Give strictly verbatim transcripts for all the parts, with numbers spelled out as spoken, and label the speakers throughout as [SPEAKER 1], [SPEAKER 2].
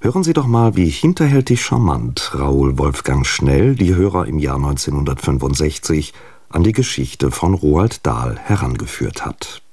[SPEAKER 1] Hören Sie doch mal, wie hinterhältig charmant Raoul Wolfgang Schnell die Hörer im Jahr neunzehnhundertfünfundsechzig an die Geschichte von Roald Dahl herangeführt hat.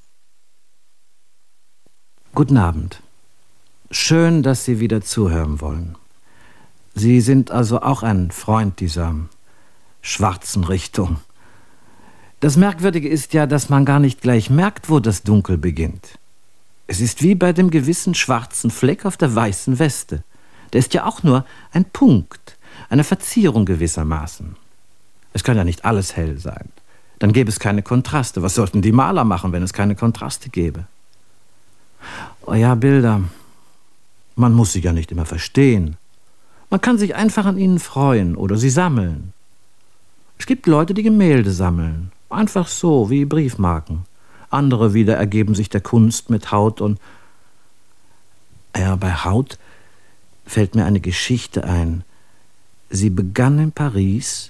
[SPEAKER 2] Guten Abend. Schön, dass Sie wieder zuhören wollen. Sie sind also auch ein Freund dieser schwarzen Richtung. Das Merkwürdige ist ja, dass man gar nicht gleich merkt, wo das Dunkel beginnt. Es ist wie bei dem gewissen schwarzen Fleck auf der weißen Weste. Der ist ja auch nur ein Punkt, eine Verzierung gewissermaßen. Es kann ja nicht alles hell sein. Dann gäbe es keine Kontraste. Was sollten die Maler machen, wenn es keine Kontraste gäbe? Oh ja, Bilder. Man muss sie ja nicht immer verstehen. Man kann sich einfach an ihnen freuen oder sie sammeln. Es gibt Leute, die Gemälde sammeln. Einfach so, wie Briefmarken. Andere wieder ergeben sich der Kunst mit Haut und... Ja, bei Haut fällt mir eine Geschichte ein. Sie begann in Paris.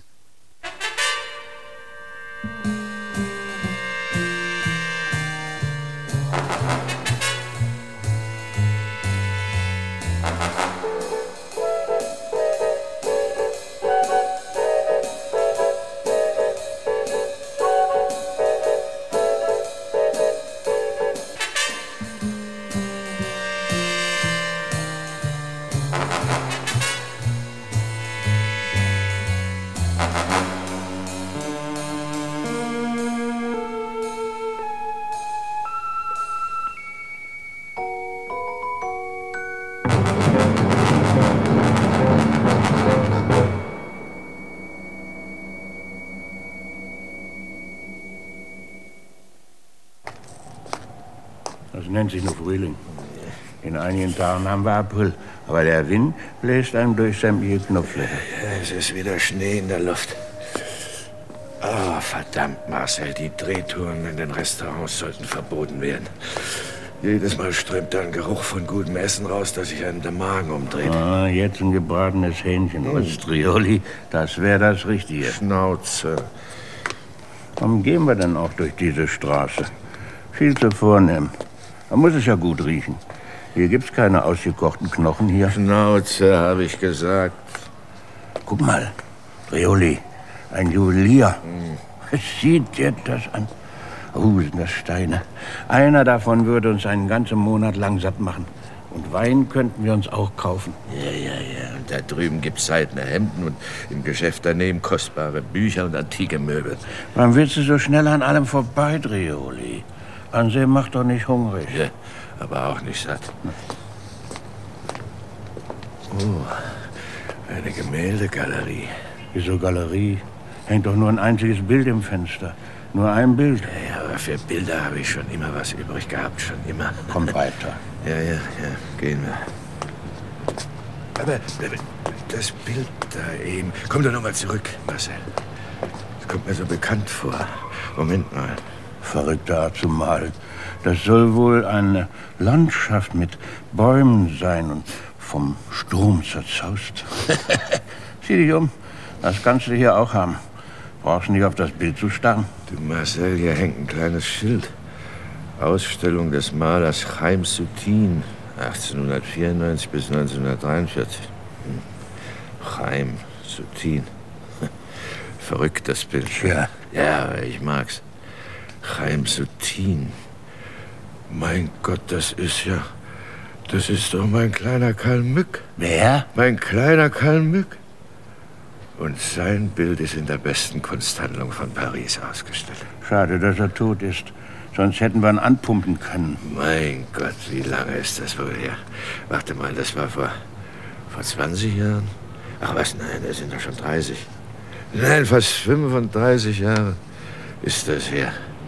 [SPEAKER 3] Das nennt sich nur Frühling. In einigen Tagen haben wir April. Aber der Wind bläst einem durch sämtliche Knopflöcher.
[SPEAKER 4] Ja, es ist wieder Schnee in der Luft. Oh, verdammt, Marcel. Die Drehtouren in den Restaurants sollten verboten werden. Jedes Mal strömt da ein Geruch von gutem Essen raus, dass sich einem der Magen umdreht.
[SPEAKER 3] Ah, jetzt ein gebratenes Hähnchen.
[SPEAKER 4] Hm.
[SPEAKER 3] Ostrioli, das wäre das Richtige.
[SPEAKER 4] Schnauze.
[SPEAKER 3] Warum gehen wir denn auch durch diese Straße? Viel zu vornehm. Da muss es ja gut riechen. Hier gibt's keine ausgekochten Knochen hier.
[SPEAKER 4] Schnauze, habe ich gesagt.
[SPEAKER 3] Guck mal, Rioli, ein Juwelier.
[SPEAKER 4] Hm.
[SPEAKER 3] Sieht dir das an? Oh, sind das Steine. Einer davon würde uns einen ganzen Monat lang satt machen. Und Wein könnten wir uns auch kaufen.
[SPEAKER 4] Ja, ja, ja. Und da drüben gibt's seidene Hemden und im Geschäft daneben kostbare Bücher und antike Möbel.
[SPEAKER 3] Wann willst du so schnell an allem vorbei, Rioli? Ansehen macht doch nicht hungrig.
[SPEAKER 4] Ja, aber auch nicht satt. Oh, eine Gemäldegalerie.
[SPEAKER 3] Wieso Galerie? Hängt doch nur ein einziges Bild im Fenster. Nur ein Bild.
[SPEAKER 4] Ja, ja, aber für Bilder habe ich schon immer was übrig gehabt, schon immer.
[SPEAKER 3] Komm weiter.
[SPEAKER 4] Ja, ja, ja, gehen wir. Aber das Bild da eben... Komm doch noch mal zurück, Marcel. Das kommt mir so bekannt vor. Moment mal.
[SPEAKER 3] Verrückte Art zu malen. Das soll wohl eine Landschaft mit Bäumen sein und vom Sturm zerzaust. Sieh dich um. Das kannst du hier auch haben. Brauchst nicht auf das Bild zu starren.
[SPEAKER 4] Du, Marcel, hier hängt ein kleines Schild. Ausstellung des Malers Chaim Soutine, achtzehnhundertvierundneunzig bis neunzehnhundertdreiundvierzig. Hm. Chaim Soutine. Verrückt, das Bild.
[SPEAKER 3] Ja.
[SPEAKER 4] Ja, aber ich mag's. Chaim Soutine. Mein Gott, das ist ja... Das ist doch mein kleiner Karl Mück.
[SPEAKER 3] Wer?
[SPEAKER 4] Mein kleiner Karl Mück. Und sein Bild ist in der besten Kunsthandlung von Paris ausgestellt.
[SPEAKER 3] Schade, dass er tot ist. Sonst hätten wir ihn anpumpen können.
[SPEAKER 4] Mein Gott, wie lange ist das wohl her? Warte mal, das war vor, vor zwanzig Jahren? Ach was, nein, das sind doch schon dreißig. Nein, fast fünfunddreißig Jahre ist das her.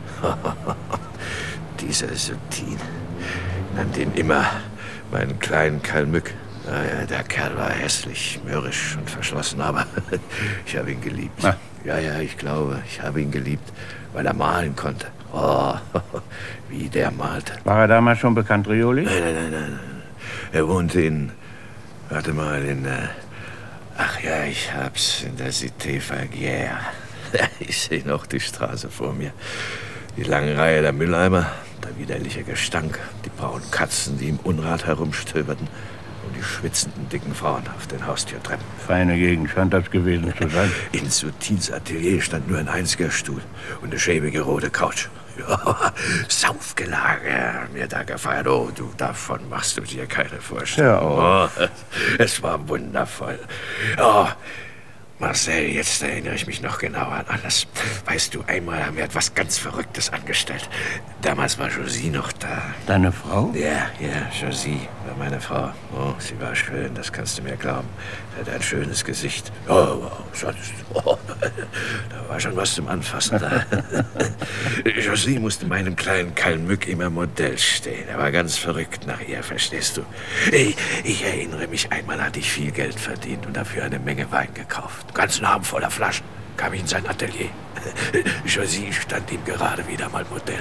[SPEAKER 4] Dieser Soutine nannte ihn immer meinen kleinen Karl Mück. Ah ja, der Kerl war hässlich, mürrisch und verschlossen, aber ich habe ihn geliebt.
[SPEAKER 3] Ah.
[SPEAKER 4] Ja, ja, ich glaube, ich habe ihn geliebt, weil er malen konnte. Oh, wie der malte.
[SPEAKER 3] War er damals schon bekannt, Rioli?
[SPEAKER 4] Nein, nein, nein, nein. Er wohnte in, warte mal, in, äh, ach ja, ich hab's, in der Cité Falguière. Ich sehe noch die Straße vor mir. Die lange Reihe der Mülleimer, der widerliche Gestank, die braunen Katzen, die im Unrat herumstöberten. um die schwitzenden, dicken Frauen auf den Haustürtreppen.
[SPEAKER 3] Feine Gegend scheint das gewesen zu sein.
[SPEAKER 4] In Soutins Atelier stand nur ein einziger Stuhl und eine schäbige rote Couch. Ja, Saufgelage, mir da gefeiert. Oh, du, davon machst du dir keine Vorstellung.
[SPEAKER 3] Ja,
[SPEAKER 4] oh, es war wundervoll. Oh, Marcel, jetzt erinnere ich mich noch genauer an alles. Weißt du, einmal haben wir etwas ganz Verrücktes angestellt. Damals war Josie noch da.
[SPEAKER 3] Deine Frau?
[SPEAKER 4] Ja, ja, Josie war meine Frau. Oh, sie war schön, das kannst du mir glauben. Sie hatte ein schönes Gesicht. Oh, oh sonst, oh, da war schon was zum Anfassen da. Josie musste meinem kleinen Kalmück immer Modell stehen. Er war ganz verrückt nach ihr, verstehst du? Ich, ich erinnere mich, einmal hatte ich viel Geld verdient und dafür eine Menge Wein gekauft. Einen ganzen Abend voller Flaschen kam ich in sein Atelier. Josie stand ihm gerade wieder mal Modell.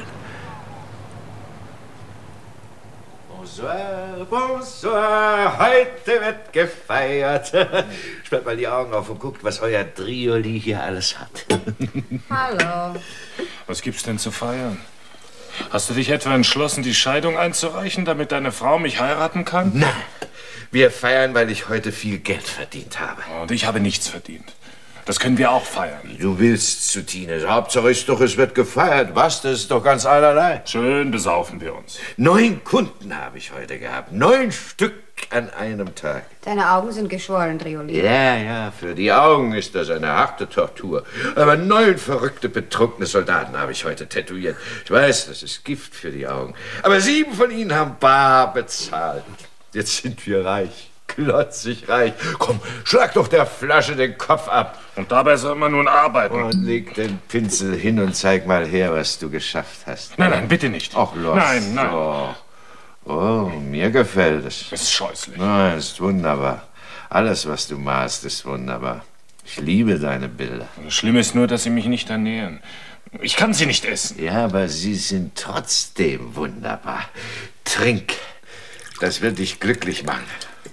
[SPEAKER 4] Bonsoir, bonsoir, heute wird gefeiert. Sperrt mal die Augen auf und guckt, was euer Drioli hier alles hat.
[SPEAKER 5] Hallo.
[SPEAKER 6] Was gibt's denn zu feiern? Hast du dich etwa entschlossen, die Scheidung einzureichen, damit deine Frau mich heiraten kann?
[SPEAKER 4] Nein, wir feiern, weil ich heute viel Geld verdient habe.
[SPEAKER 6] Und ich habe nichts verdient. Das können wir auch feiern.
[SPEAKER 4] Du willst zu Tine. Hauptsache ist doch, es wird gefeiert. Was? Das ist doch ganz allerlei.
[SPEAKER 6] Schön besaufen wir uns.
[SPEAKER 4] Neun Kunden habe ich heute gehabt. Neun Stück an einem Tag.
[SPEAKER 5] Deine Augen sind geschwollen, Drioli.
[SPEAKER 4] Ja, ja, für die Augen ist das eine harte Tortur. Aber neun verrückte, betrunkene Soldaten habe ich heute tätowiert. Ich weiß, das ist Gift für die Augen. Aber sieben von ihnen haben bar bezahlt. Jetzt sind wir reich. Klotzig reich. Komm, schlag doch der Flasche den Kopf ab.
[SPEAKER 6] Und dabei soll man nun arbeiten.
[SPEAKER 4] Und leg den Pinsel hin und zeig mal her, was du geschafft hast.
[SPEAKER 6] Nein, nein, bitte nicht.
[SPEAKER 4] Ach, los.
[SPEAKER 6] Nein, nein.
[SPEAKER 4] Oh, oh mir gefällt es.
[SPEAKER 6] Es ist scheußlich.
[SPEAKER 4] Nein, es ist wunderbar. Alles, was du malst, ist wunderbar. Ich liebe deine Bilder.
[SPEAKER 6] Das Schlimme ist nur, dass sie mich nicht ernähren. Ich kann sie nicht essen.
[SPEAKER 4] Ja, aber sie sind trotzdem wunderbar. Trink. Das wird dich glücklich machen.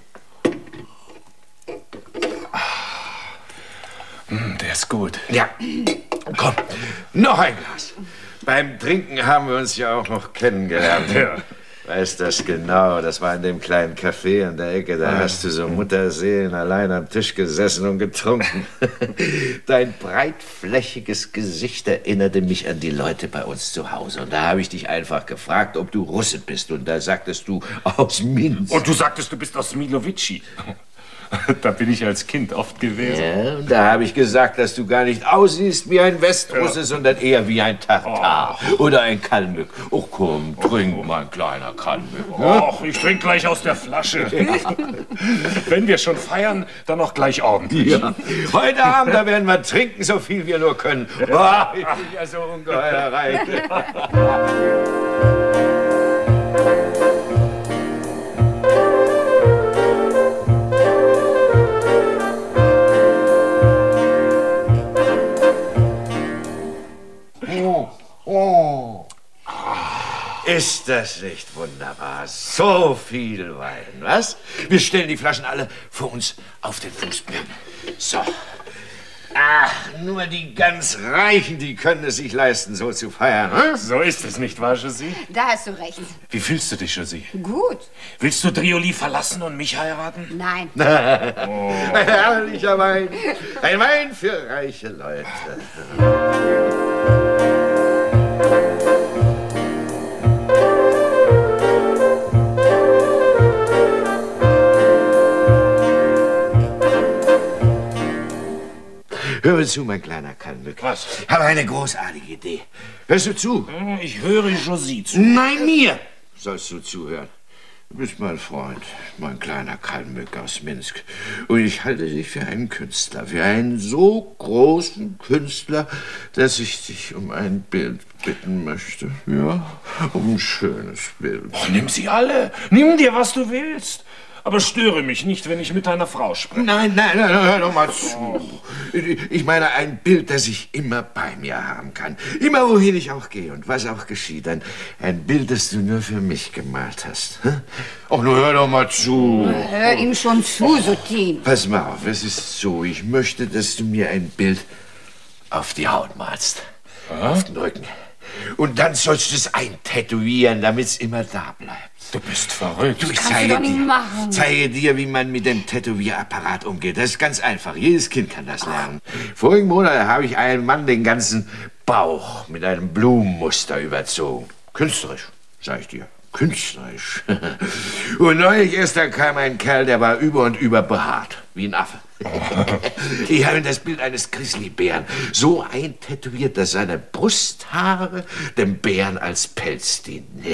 [SPEAKER 6] Der ist gut.
[SPEAKER 4] Ja, komm, noch ein Glas. Beim Trinken haben wir uns ja auch noch kennengelernt.
[SPEAKER 6] Ja.
[SPEAKER 4] Weißt das genau, das war in dem kleinen Café an der Ecke, da hast du so Mutterseelen allein am Tisch gesessen und getrunken. Dein breitflächiges Gesicht erinnerte mich an die Leute bei uns zu Hause. Und da habe ich dich einfach gefragt, ob du Russe bist. Und da sagtest du, aus Minsk.
[SPEAKER 6] Und du sagtest, du bist aus Milovici. Da bin ich als Kind oft gewesen.
[SPEAKER 4] Ja, und da habe ich gesagt, dass du gar nicht aussiehst wie ein Westrusse, ja, sondern eher wie ein Tartar. Oh. Oder ein Kalmück. Oh komm, trink, oh, mein kleiner Kalmück.
[SPEAKER 6] Och, ich trinke gleich aus der Flasche. Wenn wir schon feiern, dann auch gleich ordentlich.
[SPEAKER 4] Ja. Heute Abend, da werden wir trinken, so viel wir nur können. Oh, ich bin ja so ungeheuer reich. Oh. Ist das nicht wunderbar? So viel Wein, was? Wir stellen die Flaschen alle vor uns auf den Fußboden. So. Ach, nur die ganz Reichen, die können es sich leisten, so zu feiern. Hm?
[SPEAKER 6] So ist es nicht wahr, Josie?
[SPEAKER 5] Da hast du recht.
[SPEAKER 6] Wie fühlst du dich, Josie?
[SPEAKER 5] Gut.
[SPEAKER 6] Willst du Drioli verlassen und mich heiraten?
[SPEAKER 5] Nein.
[SPEAKER 4] Oh. Ein herrlicher Wein. Ein Wein für reiche Leute. Höre zu, mein kleiner Kalmück.
[SPEAKER 6] Was?
[SPEAKER 4] Ich habe eine großartige Idee. Hörst du zu?
[SPEAKER 6] Ich höre Josie zu.
[SPEAKER 4] Nein, mir sollst du zuhören. Du bist mein Freund, mein kleiner Kalmück aus Minsk. Und ich halte dich für einen Künstler, für einen so großen Künstler, dass ich dich um ein Bild bitten möchte. Ja, um ein schönes Bild.
[SPEAKER 6] Oh, nimm sie alle. Nimm dir, was du willst. Aber störe mich nicht, wenn ich mit deiner Frau spreche.
[SPEAKER 4] Nein, nein, nein, hör doch mal zu. Ich meine ein Bild, das ich immer bei mir haben kann. Immer, wohin ich auch gehe und was auch geschieht. Ein, ein Bild, das du nur für mich gemalt hast. Ach, nur hör doch mal zu.
[SPEAKER 5] Hör ihm schon zu, Soutine.
[SPEAKER 4] Pass mal auf, es ist so. Ich möchte, dass du mir ein Bild auf die Haut malst.
[SPEAKER 6] Ja?
[SPEAKER 4] Auf den Rücken. Und dann sollst du es eintätowieren, damit es immer da bleibt.
[SPEAKER 6] Du bist verrückt.
[SPEAKER 4] Du, ich
[SPEAKER 5] Kannst
[SPEAKER 4] zeige
[SPEAKER 5] du doch nicht
[SPEAKER 4] dir,
[SPEAKER 5] machen.
[SPEAKER 4] zeige dir, wie man mit dem Tätowierapparat umgeht. Das ist ganz einfach. Jedes Kind kann das lernen. Vorigen Monat habe ich einem Mann den ganzen Bauch mit einem Blumenmuster überzogen. Künstlerisch, sag ich dir. Künstlerisch. Und neulich erst da kam ein Kerl, der war über und über behaart, wie ein Affe. Ich habe ihm das Bild eines Grizzlybären so eintätowiert, dass seine Brusthaare dem Bären als Pelz dienen.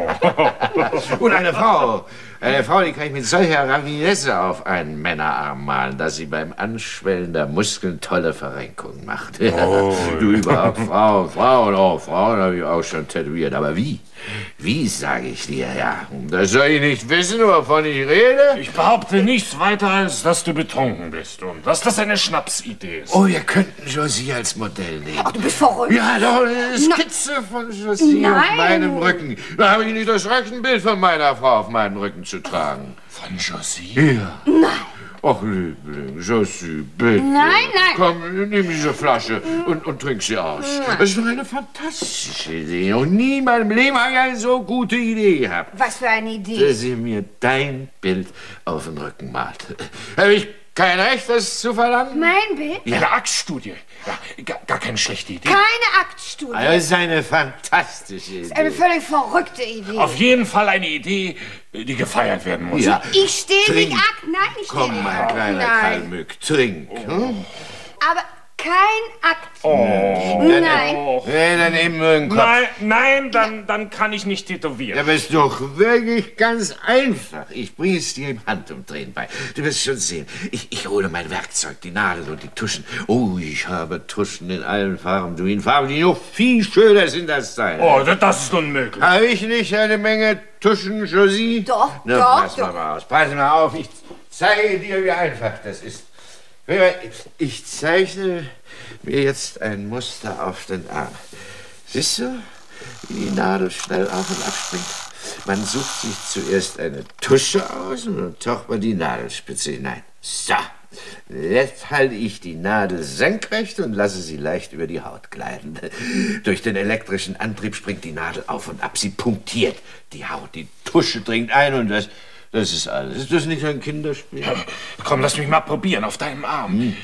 [SPEAKER 4] Und eine Frau, eine Frau, die kann ich mit solcher Raffinesse auf einen Männerarm malen, dass sie beim Anschwellen der Muskeln tolle Verrenkungen macht. Oh. Du überhaupt, Frauen, Frauen, oh, Frauen habe ich auch schon tätowiert. Aber wie? Wie, sage ich dir, ja. Das soll ich nicht wissen, wovon ich rede?
[SPEAKER 6] Ich behaupte nichts weiter, als dass du betrunken bist und dass das eine Schnapsidee ist.
[SPEAKER 4] Oh, wir könnten Josie als Modell nehmen.
[SPEAKER 5] Ach, du bist verrückt.
[SPEAKER 4] Ja, doch, eine Skizze von Josie
[SPEAKER 5] Nein.
[SPEAKER 4] auf meinem Rücken. Da habe ich nicht das Recht, ein Bild von meiner Frau auf meinen Rücken zu tragen.
[SPEAKER 6] Von Josie?
[SPEAKER 4] Ja.
[SPEAKER 5] Nein.
[SPEAKER 4] Ach, Liebling, Josie, bitte.
[SPEAKER 5] Nein, nein.
[SPEAKER 4] Komm, nimm diese Flasche und, und trink sie aus. Das ist doch eine fantastische Idee. Noch nie in meinem Leben habe ich eine so gute Idee gehabt.
[SPEAKER 5] Was für eine Idee.
[SPEAKER 4] Dass sie mir dein Bild auf den Rücken malt. Habe ich kein Recht, das zu verlangen?
[SPEAKER 5] Mein Bild?
[SPEAKER 6] Ja, eine Aktstudie. Ja, gar, gar keine schlechte Idee.
[SPEAKER 5] Keine Aktstudie.
[SPEAKER 4] Das ist eine fantastische Idee.
[SPEAKER 5] Das ist eine völlig verrückte Idee.
[SPEAKER 6] Auf jeden Fall eine Idee, die gefeiert werden muss.
[SPEAKER 4] Ja.
[SPEAKER 5] Ich stehe
[SPEAKER 4] Trink.
[SPEAKER 5] nicht Akt. Nein, ich stehe
[SPEAKER 4] Komm,
[SPEAKER 5] nicht
[SPEAKER 4] mein
[SPEAKER 5] Akt.
[SPEAKER 4] kleiner
[SPEAKER 5] Nein.
[SPEAKER 4] Kalmück, trink. Hm?
[SPEAKER 5] Aber kein Akt.
[SPEAKER 6] Oh.
[SPEAKER 5] Nein.
[SPEAKER 6] Oh.
[SPEAKER 4] Nee, dann eben nur den Kopf.
[SPEAKER 6] Nein, nein, dann, dann kann ich nicht tätowieren.
[SPEAKER 4] Aber ist doch wirklich ganz einfach. Ich bringe es dir im Handumdrehen bei. Du wirst schon sehen. Ich, ich hole mein Werkzeug, die Nadel und die Tuschen. Oh, ich habe Tuschen in allen Farben. Du in Farben, die noch viel schöner sind als deine.
[SPEAKER 6] Oh, das ist unmöglich.
[SPEAKER 4] Habe ich nicht eine Menge Tuschen, Josie?
[SPEAKER 5] Doch,
[SPEAKER 4] Na,
[SPEAKER 5] doch,
[SPEAKER 4] pass mal
[SPEAKER 5] doch.
[SPEAKER 4] mal aus. Pass mal auf. Ich zeige dir, wie einfach das ist. Ich zeichne mir jetzt ein Muster auf den Arm. Siehst du, wie die Nadel schnell auf und ab springt? Man sucht sich zuerst eine Tusche aus und dann taucht man die Nadelspitze hinein. So, jetzt halte ich die Nadel senkrecht und lasse sie leicht über die Haut gleiten. Durch den elektrischen Antrieb springt die Nadel auf und ab. Sie punktiert die Haut. Die Tusche dringt ein und das... Das ist alles. Ist das nicht ein Kinderspiel?
[SPEAKER 6] Komm, lass mich mal probieren, auf deinem Arm. Hm.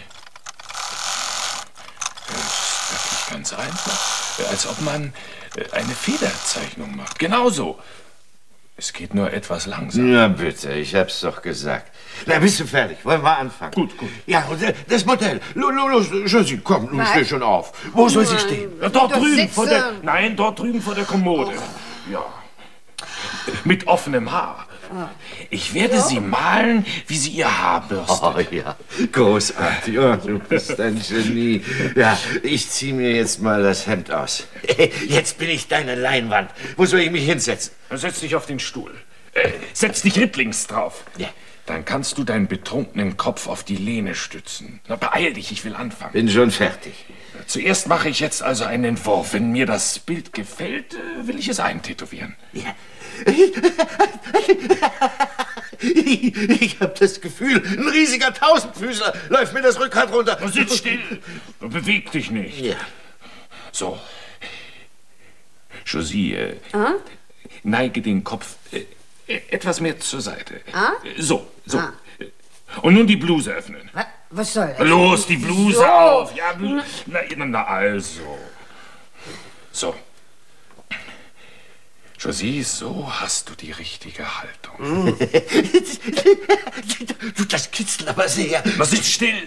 [SPEAKER 6] Das ist wirklich ganz einfach. Als ob man eine Federzeichnung macht. Genauso. Es geht nur etwas langsam.
[SPEAKER 4] Ja, bitte, ich hab's doch gesagt. Na, bist du fertig? Wollen wir anfangen?
[SPEAKER 6] Gut, gut.
[SPEAKER 4] Ja, und das Modell. Los, los, Josie, komm, nun steh schon auf. Wo soll sie stehen?
[SPEAKER 6] Ja, dort
[SPEAKER 5] Doch
[SPEAKER 6] drüben
[SPEAKER 5] sitze.
[SPEAKER 6] vor der... Nein, dort drüben vor der Kommode. Ja. Mit offenem Haar. Ich werde ja. sie malen, wie sie ihr Haar bürstet.
[SPEAKER 4] Oh ja, großartig. Oh, du bist ein Genie. Ja, ich ziehe mir jetzt mal das Hemd aus. Jetzt bin ich deine Leinwand. Wo soll ich mich hinsetzen?
[SPEAKER 6] Setz dich auf den Stuhl. Äh, setz dich rittlings drauf.
[SPEAKER 4] Ja.
[SPEAKER 6] Dann kannst du deinen betrunkenen Kopf auf die Lehne stützen. Na, beeil dich, ich will anfangen.
[SPEAKER 4] Bin schon fertig.
[SPEAKER 6] Zuerst mache ich jetzt also einen Entwurf. Wenn mir das Bild gefällt, will ich es eintätowieren.
[SPEAKER 4] Ja. Ich, ich habe das Gefühl, ein riesiger Tausendfüßler läuft mir das Rückgrat runter.
[SPEAKER 6] Na, sitz still. Beweg dich nicht.
[SPEAKER 4] Ja.
[SPEAKER 6] So. Josie, äh,
[SPEAKER 5] Ah?
[SPEAKER 6] neige den Kopf äh, etwas mehr zur Seite.
[SPEAKER 5] Ah?
[SPEAKER 6] So, so.
[SPEAKER 5] Ah.
[SPEAKER 6] Und nun die Bluse öffnen.
[SPEAKER 5] Was, was soll das?
[SPEAKER 6] Los, die Bluse
[SPEAKER 5] So.
[SPEAKER 6] auf. Ja, Blu- na, na, also. So. Josie, so hast du die richtige Haltung.
[SPEAKER 4] Du, das kitzelt aber sehr.
[SPEAKER 6] Na, sitz still.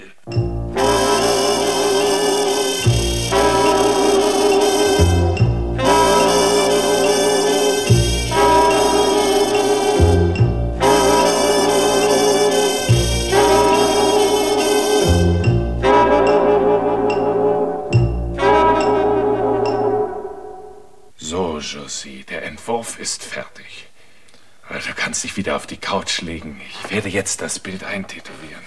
[SPEAKER 6] So, Josie, der Entwurf ist fertig. Du kannst dich wieder auf die Couch legen. Ich werde jetzt das Bild eintätowieren.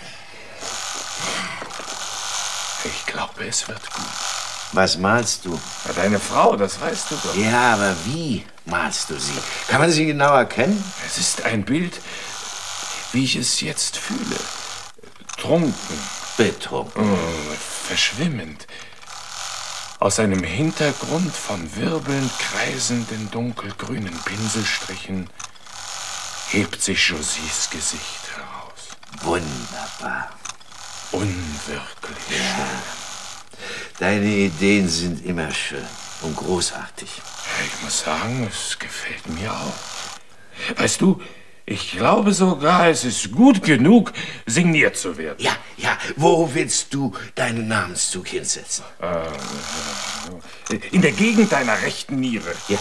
[SPEAKER 6] Ich glaube, es wird gut.
[SPEAKER 4] Was malst du?
[SPEAKER 6] Na, deine Frau, das weißt du doch.
[SPEAKER 4] Ja, aber wie malst du sie? Kann man sie genau erkennen?
[SPEAKER 6] Es ist ein Bild, wie ich es jetzt fühle. Trunken,
[SPEAKER 4] Betrunken.
[SPEAKER 6] oh, verschwimmend. Aus einem Hintergrund von wirbelnd kreisenden dunkelgrünen Pinselstrichen hebt sich Josies Gesicht heraus.
[SPEAKER 4] Wunderbar.
[SPEAKER 6] Unwirklich schön.
[SPEAKER 4] Deine Ideen sind immer schön und großartig.
[SPEAKER 6] Ich muss sagen, es gefällt mir auch. Weißt du, ich glaube sogar, es ist gut genug, signiert zu werden.
[SPEAKER 4] Ja, ja. Wo willst du deinen Namenszug hinsetzen?
[SPEAKER 6] Äh, in der Gegend deiner rechten Niere.
[SPEAKER 4] Ja.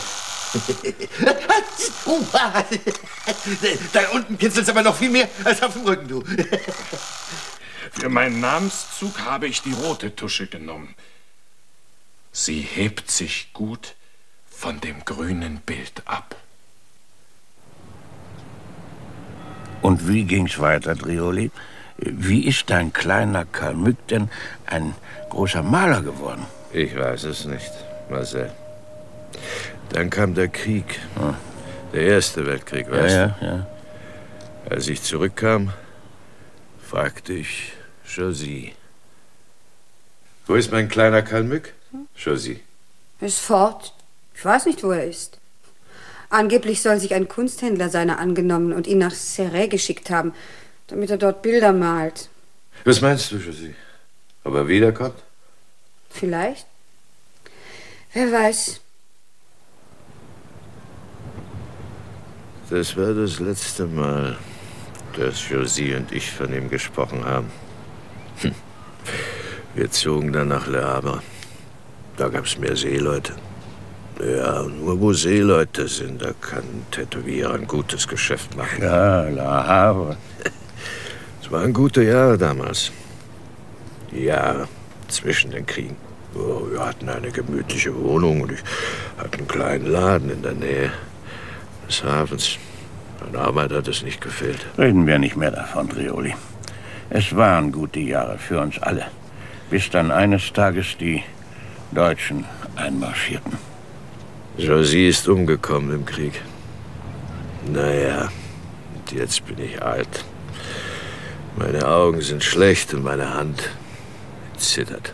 [SPEAKER 4] uh, da unten kitzelt's aber noch viel mehr als auf dem Rücken, du.
[SPEAKER 6] Für meinen Namenszug habe ich die rote Tusche genommen. Sie hebt sich gut von dem grünen Bild ab.
[SPEAKER 3] Und wie ging's weiter, Drioli? Wie ist dein kleiner Kalmück denn ein großer Maler geworden?
[SPEAKER 4] Ich weiß es nicht, Marcel. Dann kam der Krieg.
[SPEAKER 3] Hm.
[SPEAKER 4] Der Erste Weltkrieg, weißt
[SPEAKER 3] ja,
[SPEAKER 4] du?
[SPEAKER 3] Ja, ja.
[SPEAKER 4] Als ich zurückkam, fragte ich Josie. Wo ist mein kleiner Kalmück? Josie.
[SPEAKER 5] Er ist fort. Ich weiß nicht, wo er ist. Angeblich soll sich ein Kunsthändler seiner angenommen und ihn nach Serres geschickt haben, damit er dort Bilder malt.
[SPEAKER 4] Was meinst du, Josie? Ob er wiederkommt?
[SPEAKER 5] Vielleicht. Wer weiß.
[SPEAKER 4] Das war das letzte Mal, dass Josie und ich von ihm gesprochen haben. Hm. Wir zogen dann nach Le Havre. Da gab's mehr Seeleute. Ja, nur wo Seeleute sind, da kann ein Tätowierer ein gutes Geschäft machen.
[SPEAKER 3] Ja, Le Havre.
[SPEAKER 4] Es waren gute Jahre damals. Die Jahre zwischen den Kriegen. Oh, wir hatten eine gemütliche Wohnung und ich hatte einen kleinen Laden in der Nähe des Hafens. An Arbeit hat es nicht gefehlt.
[SPEAKER 3] Reden wir nicht mehr davon, Drioli. Es waren gute Jahre für uns alle. Bis dann eines Tages die Deutschen einmarschierten.
[SPEAKER 4] Josie ist umgekommen im Krieg. Naja, und jetzt bin ich alt. Meine Augen sind schlecht und meine Hand zittert.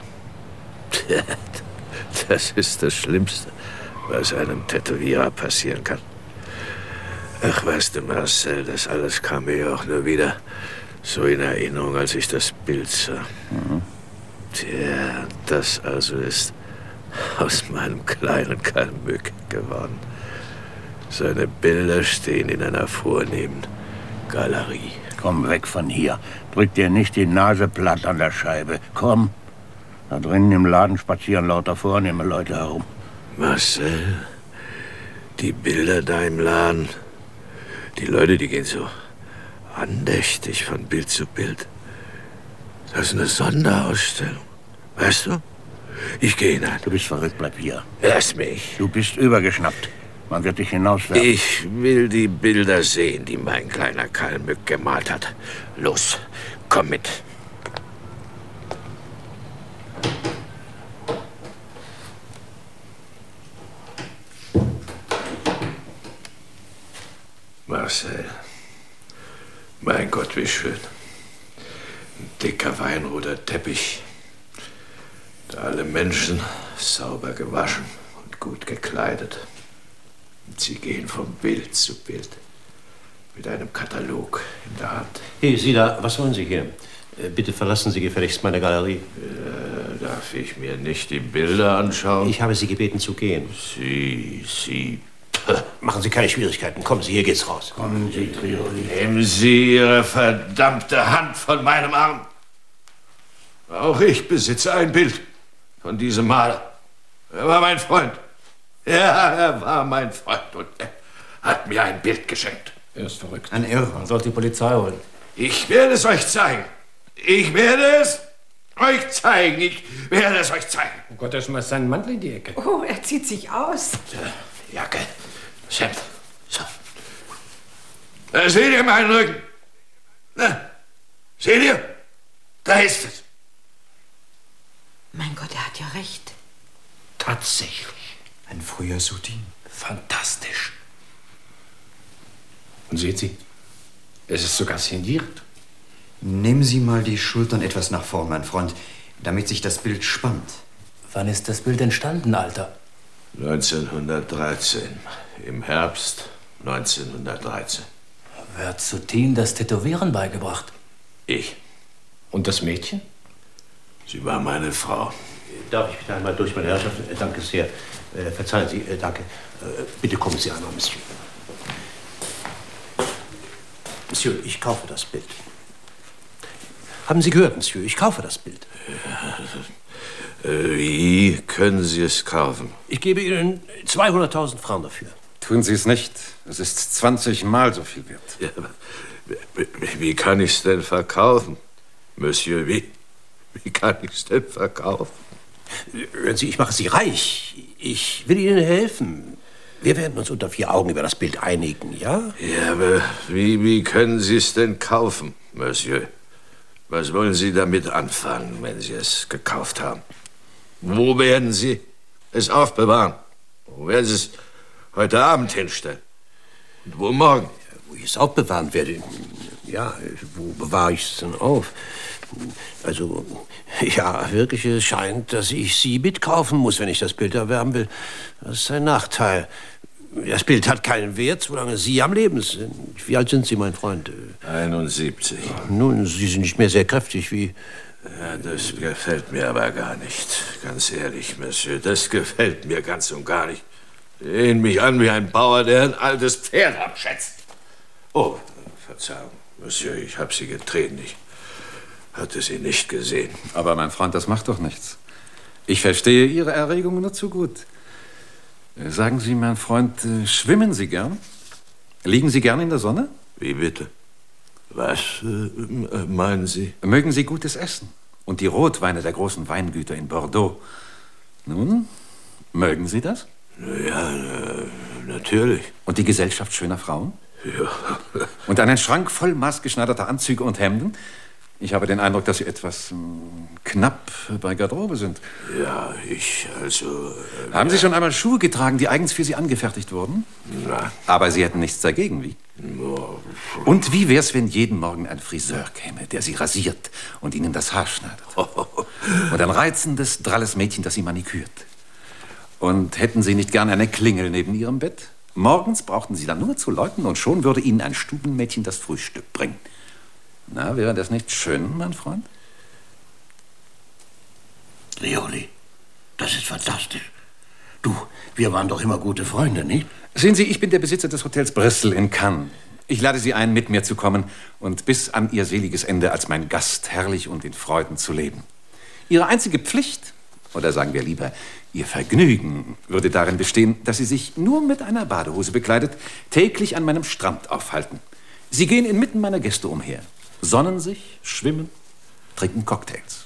[SPEAKER 4] Das ist das Schlimmste, was einem Tätowierer passieren kann. Ach, weißt du, Marcel, das alles kam mir auch nur wieder so in Erinnerung, als ich das Bild sah. Mhm. Tja, das also ist aus meinem kleinen Kalmück geworden. Seine Bilder stehen in einer vornehmen Galerie.
[SPEAKER 3] Komm weg von hier. Drück dir nicht die Nase platt an der Scheibe. Komm. Da drinnen im Laden spazieren lauter vornehme Leute herum.
[SPEAKER 4] Marcel, die Bilder da im Laden, die Leute, die gehen so andächtig von Bild zu Bild. Das ist eine Sonderausstellung. Weißt du? Ich gehe hinein.
[SPEAKER 3] Du bist verrückt, bleib hier.
[SPEAKER 4] Lass mich.
[SPEAKER 3] Du bist übergeschnappt. Man wird dich hinauswerfen.
[SPEAKER 4] Ich will die Bilder sehen, die mein kleiner Kalmück gemalt hat. Los, komm mit. Marcel, mein Gott, wie schön. Ein dicker weinroter Teppich. Da alle Menschen sauber gewaschen und gut gekleidet. Und sie gehen von Bild zu Bild. Mit einem Katalog in der Hand.
[SPEAKER 7] Hey, Sie da, was wollen Sie hier? Bitte verlassen Sie gefälligst meine Galerie.
[SPEAKER 4] Äh, darf ich mir nicht die Bilder anschauen?
[SPEAKER 7] Ich habe Sie gebeten zu gehen.
[SPEAKER 4] Sie, Sie...
[SPEAKER 7] Machen Sie keine Schwierigkeiten. Kommen Sie, hier geht's raus.
[SPEAKER 3] Kommen Sie, Drioli.
[SPEAKER 4] Nehmen Sie Ihre verdammte Hand von meinem Arm. Auch ich besitze ein Bild von diesem Maler. Er war mein Freund. Ja, er war mein Freund und er hat mir ein Bild geschenkt.
[SPEAKER 7] Er ist verrückt.
[SPEAKER 2] Ein Irrer.
[SPEAKER 7] Man sollte die Polizei holen.
[SPEAKER 4] Ich werde es euch zeigen. Ich werde es euch zeigen. Ich werde es euch zeigen.
[SPEAKER 7] Oh Gott, er schmeißt seinen Mantel in die Ecke.
[SPEAKER 5] Oh, er zieht sich aus.
[SPEAKER 4] Die Jacke, das Hemd. So. Da seht ihr meinen Rücken? Na, seht ihr? Da ist es.
[SPEAKER 5] Mein Gott, er hat ja recht.
[SPEAKER 7] Tatsächlich.
[SPEAKER 2] Ein früher Soutine.
[SPEAKER 7] Fantastisch. Und sehen Sie, es ist sogar signiert.
[SPEAKER 8] Nehmen Sie mal die Schultern etwas nach vorn, mein Freund, damit sich das Bild spannt. Wann ist das Bild entstanden, Alter?
[SPEAKER 4] neunzehnhundertdreizehn. Im Herbst neunzehnhundertdreizehn.
[SPEAKER 8] Wer hat Soutine das Tätowieren beigebracht?
[SPEAKER 4] Ich.
[SPEAKER 8] Und das Mädchen?
[SPEAKER 4] Sie war meine Frau.
[SPEAKER 7] Darf ich bitte einmal durch, meine Herrschaften? Äh, danke sehr. Äh, verzeihen Sie, äh, danke. Äh, bitte kommen Sie einmal, Monsieur. Monsieur, ich kaufe das Bild. Haben Sie gehört, Monsieur? Ich kaufe das Bild.
[SPEAKER 4] Ja, äh, wie können Sie es kaufen?
[SPEAKER 7] Ich gebe Ihnen zweihunderttausend Francs dafür.
[SPEAKER 9] Tun Sie es nicht. Es ist zwanzig Mal so viel wert.
[SPEAKER 4] Ja, wie, wie kann ich es denn verkaufen, Monsieur? Wie, wie kann ich es denn verkaufen?
[SPEAKER 7] Hören Sie, ich mache Sie reich. Ich will Ihnen helfen. Wir werden uns unter vier Augen über das Bild einigen, ja?
[SPEAKER 4] Ja, aber wie, wie können Sie es denn kaufen, Monsieur? Was wollen Sie damit anfangen, wenn Sie es gekauft haben? Wo werden Sie es aufbewahren? Wo werden Sie es heute Abend hinstellen? Und wo morgen?
[SPEAKER 7] Wo ich es aufbewahren werde? Ja, wo bewahre ich es denn auf? Also, ja, wirklich, es scheint, dass ich Sie mitkaufen muss, wenn ich das Bild erwerben will. Das ist ein Nachteil. Das Bild hat keinen Wert, solange Sie am Leben sind. Wie alt sind Sie, mein Freund?
[SPEAKER 4] einundsiebzig.
[SPEAKER 7] Nun, Sie sind nicht mehr sehr kräftig wie...
[SPEAKER 4] Ja, das gefällt mir aber gar nicht. Ganz ehrlich, Monsieur, das gefällt mir ganz und gar nicht. Sie sehen mich an wie ein Bauer, der ein altes Pferd abschätzt. Oh, Verzeihung, Monsieur, ich habe Sie getreten. Ich hatte Sie nicht gesehen.
[SPEAKER 9] Aber mein Freund, das macht doch nichts. Ich verstehe Ihre Erregung nur zu gut. Sagen Sie, mein Freund, schwimmen Sie gern? Liegen Sie gern in der Sonne?
[SPEAKER 4] Wie bitte? Was äh, meinen Sie?
[SPEAKER 9] Mögen Sie gutes Essen und die Rotweine der großen Weingüter in Bordeaux? Nun, mögen Sie das?
[SPEAKER 4] Ja, äh, natürlich.
[SPEAKER 9] Und die Gesellschaft schöner Frauen?
[SPEAKER 4] Ja.
[SPEAKER 9] Und einen Schrank voll maßgeschneiderter Anzüge und Hemden? Ich habe den Eindruck, dass Sie etwas mh, knapp bei Garderobe sind.
[SPEAKER 4] Ja, ich also... Äh,
[SPEAKER 9] Haben Sie schon einmal Schuhe getragen, die eigens für Sie angefertigt wurden?
[SPEAKER 4] Nein.
[SPEAKER 9] Aber Sie hätten nichts dagegen, wie?
[SPEAKER 4] No.
[SPEAKER 9] Und wie wär's, wenn jeden Morgen ein Friseur käme, der Sie rasiert und Ihnen das Haar schneidet? Und ein reizendes, dralles Mädchen, das Sie manikürt. Und hätten Sie nicht gern eine Klingel neben Ihrem Bett? Morgens brauchten Sie dann nur zu läuten und schon würde Ihnen ein Stubenmädchen das Frühstück bringen. Na, wäre das nicht schön, mein Freund?
[SPEAKER 8] Rioli, das ist fantastisch. Du, wir waren doch immer gute Freunde, nicht?
[SPEAKER 9] Sehen Sie, ich bin der Besitzer des Hotels Bristol in Cannes. Ich lade Sie ein, mit mir zu kommen und bis an Ihr seliges Ende als mein Gast herrlich und in Freuden zu leben. Ihre einzige Pflicht, oder sagen wir lieber, Ihr Vergnügen würde darin bestehen, dass Sie sich nur mit einer Badehose bekleidet täglich an meinem Strand aufhalten. Sie gehen inmitten meiner Gäste umher, sonnen sich, schwimmen, trinken Cocktails.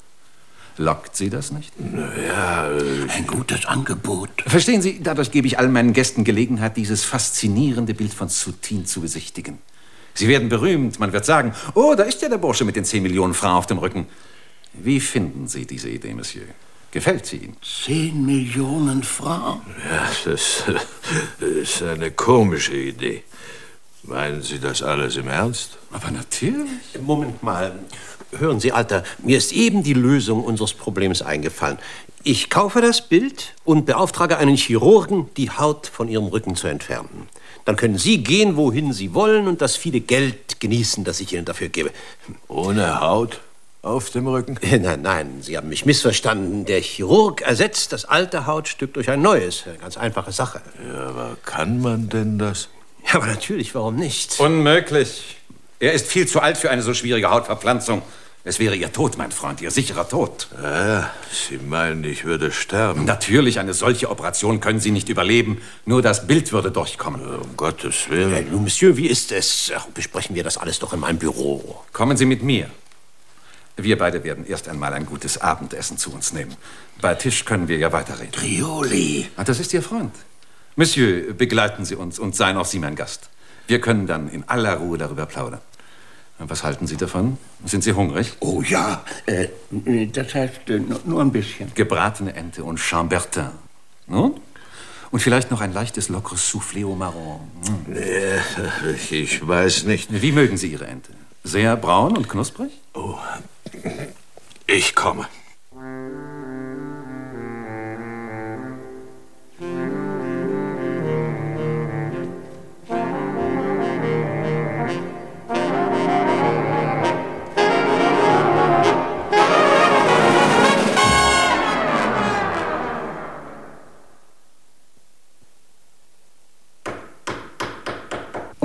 [SPEAKER 9] Lockt Sie das nicht?
[SPEAKER 4] Ja, äh,
[SPEAKER 8] ein gutes Angebot.
[SPEAKER 9] Verstehen Sie, dadurch gebe ich allen meinen Gästen Gelegenheit, dieses faszinierende Bild von Soutine zu besichtigen. Sie werden berühmt, man wird sagen, oh, da ist ja der Bursche mit den zehn Millionen Francs auf dem Rücken. Wie finden Sie diese Idee, Monsieur? Gefällt sie Ihnen?
[SPEAKER 8] Zehn Millionen Francs?
[SPEAKER 4] Ja, das, das ist eine komische Idee. Meinen Sie das alles im Ernst?
[SPEAKER 9] Aber natürlich.
[SPEAKER 7] Moment mal. Hören Sie, Alter, mir ist eben die Lösung unseres Problems eingefallen. Ich kaufe das Bild und beauftrage einen Chirurgen, die Haut von Ihrem Rücken zu entfernen. Dann können Sie gehen, wohin Sie wollen und das viele Geld genießen, das ich Ihnen dafür gebe.
[SPEAKER 4] Ohne Haut auf dem Rücken?
[SPEAKER 7] Nein, nein, Sie haben mich missverstanden. Der Chirurg ersetzt das alte Hautstück durch ein neues. Eine ganz einfache Sache.
[SPEAKER 4] Ja, aber kann man denn das?
[SPEAKER 7] Ja, aber natürlich, warum nicht?
[SPEAKER 9] Unmöglich. Er ist viel zu alt für eine so schwierige Hautverpflanzung. Es wäre Ihr Tod, mein Freund, Ihr sicherer Tod.
[SPEAKER 4] Ja, Sie meinen, ich würde sterben?
[SPEAKER 9] Natürlich, eine solche Operation können Sie nicht überleben. Nur das Bild würde durchkommen.
[SPEAKER 4] Um Gottes Willen.
[SPEAKER 7] Äh, nun, Monsieur, wie ist es? Ach, besprechen wir das alles doch in meinem Büro.
[SPEAKER 9] Kommen Sie mit mir. Wir beide werden erst einmal ein gutes Abendessen zu uns nehmen. Bei Tisch können wir ja weiterreden.
[SPEAKER 8] Rioli.
[SPEAKER 9] Ah, das ist Ihr Freund. Monsieur, begleiten Sie uns und seien auch Sie mein Gast. Wir können dann in aller Ruhe darüber plaudern. Was halten Sie davon? Sind Sie hungrig?
[SPEAKER 8] Oh ja, äh, das heißt äh, nur ein bisschen.
[SPEAKER 9] Gebratene Ente und Chambertin. Nun? Und vielleicht noch ein leichtes, lockeres Soufflé au marron. Hm.
[SPEAKER 4] Ja, ich weiß nicht.
[SPEAKER 9] Wie mögen Sie Ihre Ente? Sehr braun und knusprig?
[SPEAKER 4] Oh, ich komme.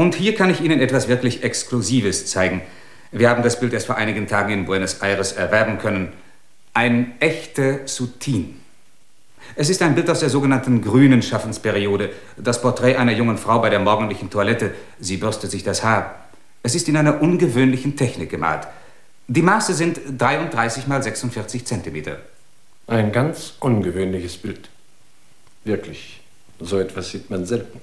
[SPEAKER 10] Und hier kann ich Ihnen etwas wirklich Exklusives zeigen. Wir haben das Bild erst vor einigen Tagen in Buenos Aires erwerben können. Ein echter Soutine. Es ist ein Bild aus der sogenannten grünen Schaffensperiode. Das Porträt einer jungen Frau bei der morgendlichen Toilette. Sie bürstet sich das Haar. Es ist in einer ungewöhnlichen Technik gemalt. Die Maße sind dreiunddreißig mal sechsundvierzig Zentimeter.
[SPEAKER 11] Ein ganz ungewöhnliches Bild. Wirklich, so etwas sieht man selten.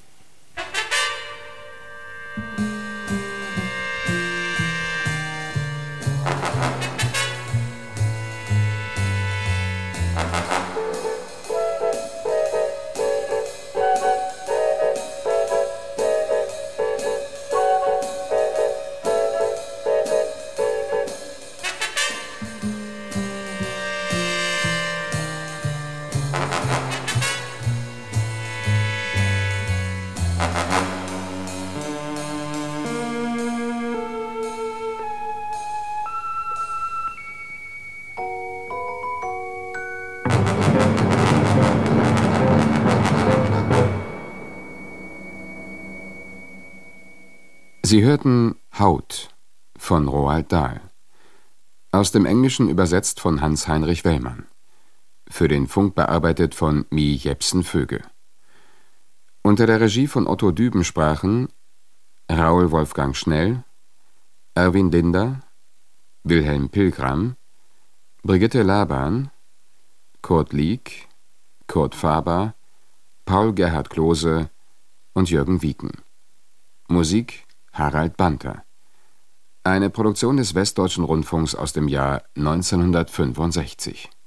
[SPEAKER 12] Sie hörten Haut von Roald Dahl. Aus dem Englischen übersetzt von Hans-Heinrich Wellmann. Für den Funk bearbeitet von Mi Jepsen-Vöge. Unter der Regie von Otto Düben sprachen Raoul Wolfgang Schnell, Erwin Linder, Wilhelm Pilgram, Brigitte Laban, Kurt Lieck, Kurt Faber, Paul Gerhard Klose und Jürgen Wieken. Musik Harald Banter. Eine Produktion des Westdeutschen Rundfunks aus dem Jahr neunzehnhundertfünfundsechzig.